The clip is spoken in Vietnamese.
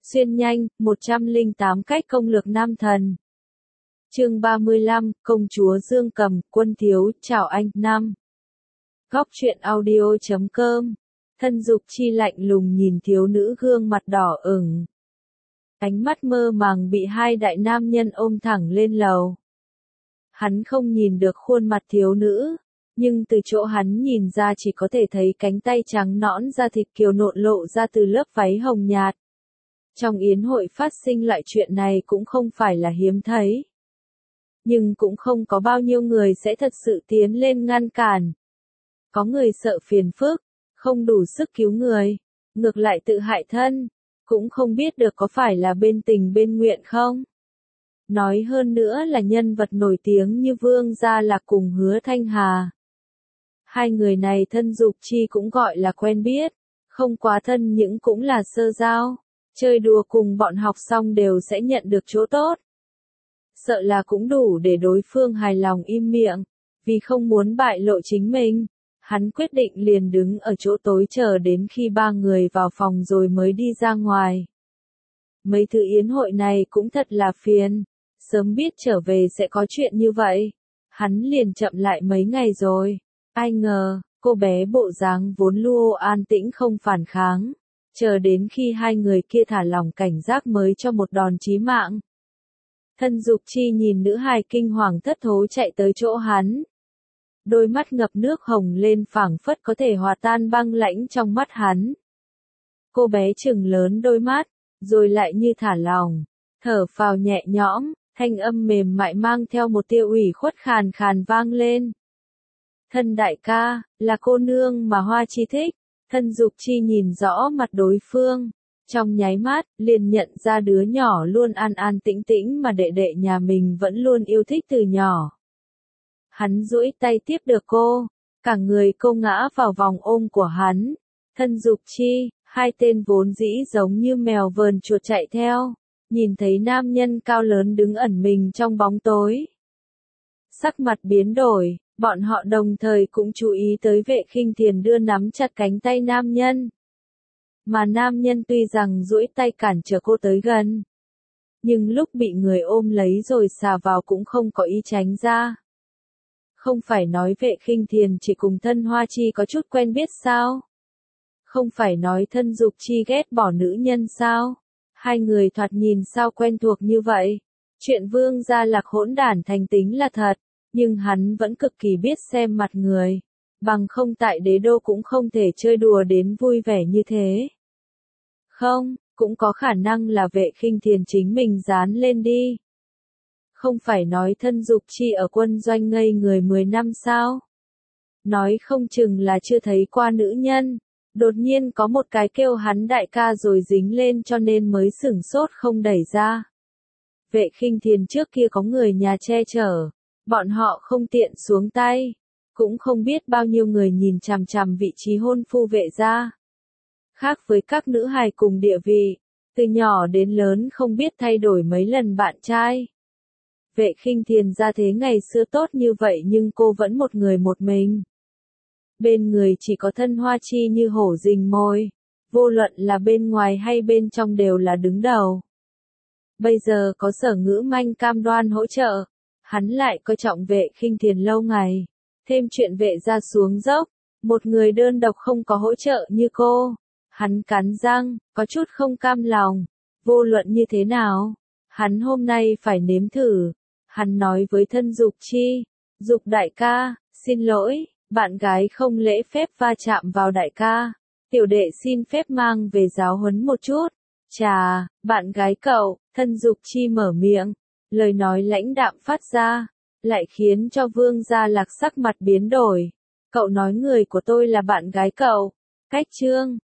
Xuyên nhanh, 108 cách công lược nam thần. Chương 35, Công chúa Dương Cầm, Quân Thiếu, chào anh, Nam. Góc truyện audio.com. Thân Dục Chi lạnh lùng nhìn thiếu nữ gương mặt đỏ ửng. Ánh mắt mơ màng bị hai đại nam nhân ôm thẳng lên lầu. Hắn không nhìn được khuôn mặt thiếu nữ, nhưng từ chỗ hắn nhìn ra chỉ có thể thấy cánh tay trắng nõn da thịt kiều nộn lộ ra từ lớp váy hồng nhạt. Trong yến hội phát sinh loại chuyện này cũng không phải là hiếm thấy. Nhưng cũng không có bao nhiêu người sẽ thật sự tiến lên ngăn cản. Có người sợ phiền phức, không đủ sức cứu người, ngược lại tự hại thân, cũng không biết được có phải là bên tình bên nguyện không. Nói hơn nữa là nhân vật nổi tiếng như Vương Gia Lạc cùng Hứa Thanh Hà. Hai người này Thân Dục Chi cũng gọi là quen biết, không quá thân những cũng là sơ giao. Chơi đùa cùng bọn học xong đều sẽ nhận được chỗ tốt. Sợ là cũng đủ để đối phương hài lòng im miệng, vì không muốn bại lộ chính mình. Hắn quyết định liền đứng ở chỗ tối chờ đến khi ba người vào phòng rồi mới đi ra ngoài. Mấy thứ yến hội này cũng thật là phiền, sớm biết trở về sẽ có chuyện như vậy. Hắn liền chậm lại mấy ngày rồi. Ai ngờ, cô bé bộ dáng vốn lu an tĩnh không phản kháng. Chờ đến khi hai người kia thả lỏng cảnh giác mới cho một đòn chí mạng. Thân Dục Chi nhìn nữ hài kinh hoàng thất thố chạy tới chỗ hắn. Đôi mắt ngập nước hồng lên phảng phất có thể hòa tan băng lãnh trong mắt hắn. Cô bé trừng lớn đôi mắt, rồi lại như thả lỏng, thở phào nhẹ nhõm, thanh âm mềm mại mang theo một tia ủy khuất khàn khàn vang lên. Thân đại ca, là cô nương mà Hoa Chi thích. Thân Dục Chi nhìn rõ mặt đối phương, trong nháy mắt, liền nhận ra đứa nhỏ luôn an an tĩnh tĩnh mà đệ đệ nhà mình vẫn luôn yêu thích từ nhỏ. Hắn duỗi tay tiếp được cô, cả người cô ngã vào vòng ôm của hắn. Thân Dục Chi, hai tên vốn dĩ giống như mèo vờn chuột chạy theo, nhìn thấy nam nhân cao lớn đứng ẩn mình trong bóng tối. Sắc mặt biến đổi. Bọn họ đồng thời cũng chú ý tới Vệ Khinh Thiền đưa nắm chặt cánh tay nam nhân. Mà nam nhân tuy rằng duỗi tay cản trở cô tới gần, nhưng lúc bị người ôm lấy rồi xà vào cũng không có ý tránh ra. Không phải nói Vệ Khinh Thiền chỉ cùng Thân Hoa Chi có chút quen biết sao? Không phải nói Thân Dục Chi ghét bỏ nữ nhân sao? Hai người thoạt nhìn sao quen thuộc như vậy? Chuyện Vương Gia Lạc hỗn đản thành tính là thật. Nhưng hắn vẫn cực kỳ biết xem mặt người, bằng không tại đế đô cũng không thể chơi đùa đến vui vẻ như thế. Không, cũng có khả năng là Vệ Khinh Thiền chính mình dán lên đi. Không phải nói Thân Dục Chi ở quân doanh ngây người 10 năm sao? Nói không chừng là chưa thấy qua nữ nhân, đột nhiên có một cái kêu hắn đại ca rồi dính lên cho nên mới sửng sốt không đẩy ra. Vệ Khinh Thiền trước kia có người nhà che chở. Bọn họ không tiện xuống tay, cũng không biết bao nhiêu người nhìn chằm chằm vị trí hôn phu Vệ gia. Khác với các nữ hài cùng địa vị, từ nhỏ đến lớn không biết thay đổi mấy lần bạn trai. Vệ Khinh Thiền gia thế ngày xưa tốt như vậy nhưng cô vẫn một người một mình. Bên người chỉ có Thân Hoa Chi như hổ rình mồi, vô luận là bên ngoài hay bên trong đều là đứng đầu. Bây giờ có Sở Ngữ Manh cam đoan hỗ trợ. Hắn lại coi trọng Vệ Khinh Thiền lâu ngày, thêm chuyện Vệ gia xuống dốc, một người đơn độc không có hỗ trợ như cô. Hắn cắn răng, có chút không cam lòng, vô luận như thế nào, hắn hôm nay phải nếm thử. Hắn nói với Thân Dục Chi, Dục đại ca, xin lỗi, bạn gái không lễ phép va chạm vào đại ca, tiểu đệ xin phép mang về giáo huấn một chút. Chà, bạn gái cậu, Thân Dục Chi mở miệng. Lời nói lãnh đạm phát ra, lại khiến cho Vương Gia Lạc sắc mặt biến đổi. Cậu nói người của tôi là bạn gái cậu. Cách chương,